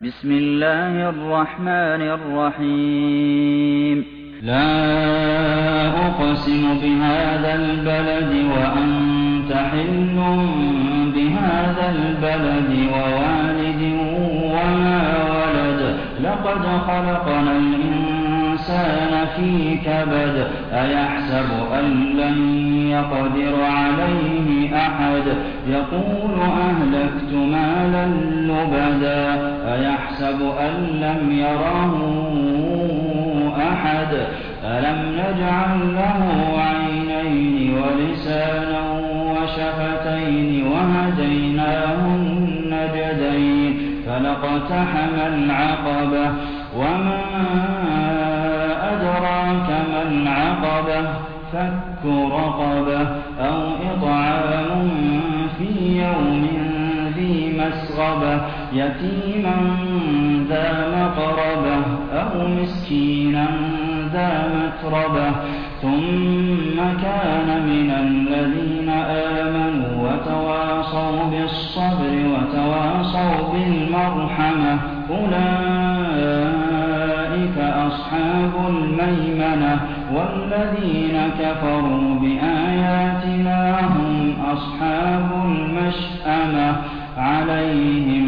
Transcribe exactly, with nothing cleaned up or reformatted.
بسم الله الرحمن الرحيم لا أقسم بهذا البلد وأنت حل بهذا البلد ووالد وما ولد لقد خلقنا الإنسان في كبد أيحسب أن لن يقدر عليه أحد يقول أهلكت مالا لبدا أيحسب أن لم يره أحد ألم نجعل له عينين ولسانا وشفتين وهديناه النجدين فلاقتحم العقبة وما أدراك ما العقبة فك رقبة أو إطعام في يوم ذي مسغبة يتيما ذا مقربة أو مسكينا ذا متربة ثم كان من الذين آمنوا وتواصوا بالصبر وتواصوا بالمرحمة أولئك أصحاب الميمنة والذين كفروا بآياتنا هم أصحاب المشأمة عليهم